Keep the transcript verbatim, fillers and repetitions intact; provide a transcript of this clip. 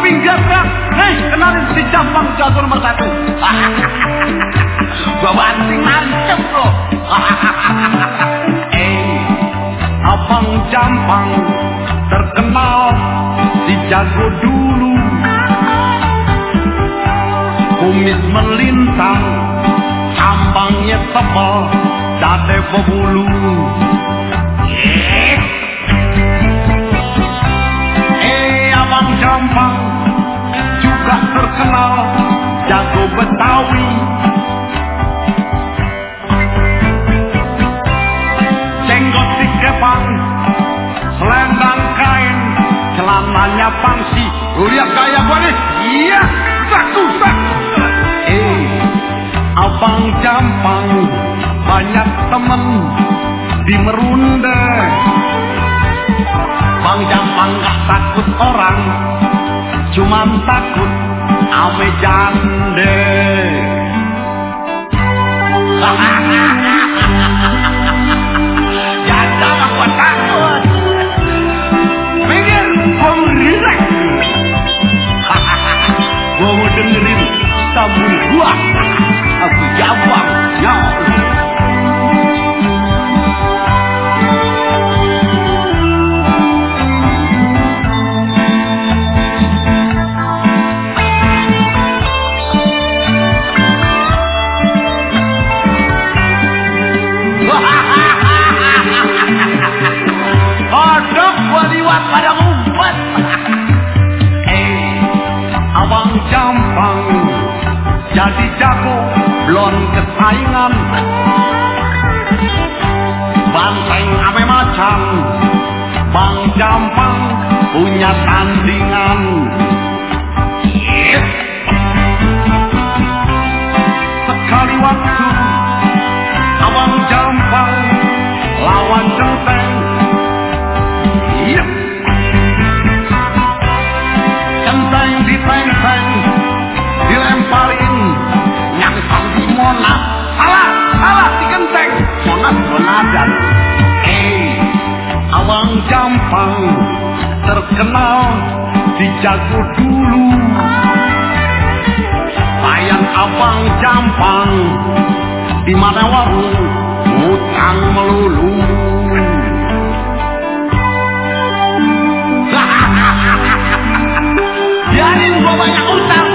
pinggir bang. Hei, kenalin si Jampang jago nomor satu. Gua banting mantep loh. Eh, Abang Jampang terkenal si jago dulu. Kumis melintang, ambangnya tebal, dada berbulu. Eh, eh Abang Jampang juga terkenal jago Betawi. Jenggot dikepang, selendang kain, celananya pangsi. Lu lihat gaya gua nih? Iya, saku saku. Eh, Abang Jampang banyak temen di Merunda. Bang Jampang gak takut orang, cuman takut ame jande. Janda mah gua takut. Pikir gua ngerisak. Gua mau dengerin sabun gua. Aku Jampang, ya kodok gua liwat pada ngumpet. Eh, Abang Jampang jadi jago, belum kesaingan. Banteng ame macan, Bang Jampang punya tandingan. Yes. Sekali waktu Abang Jampang lawan Centeng. Yes. Centeng diteng-teng, dilemparin, nyangsang di Monas. Salah, salah si Genteng, Monas Gonadan. Eh, Abang Jampang terkenal di jago dulu. Sayang Abang Jampang di mana warung utang melulu. Biarin gua banyak utang.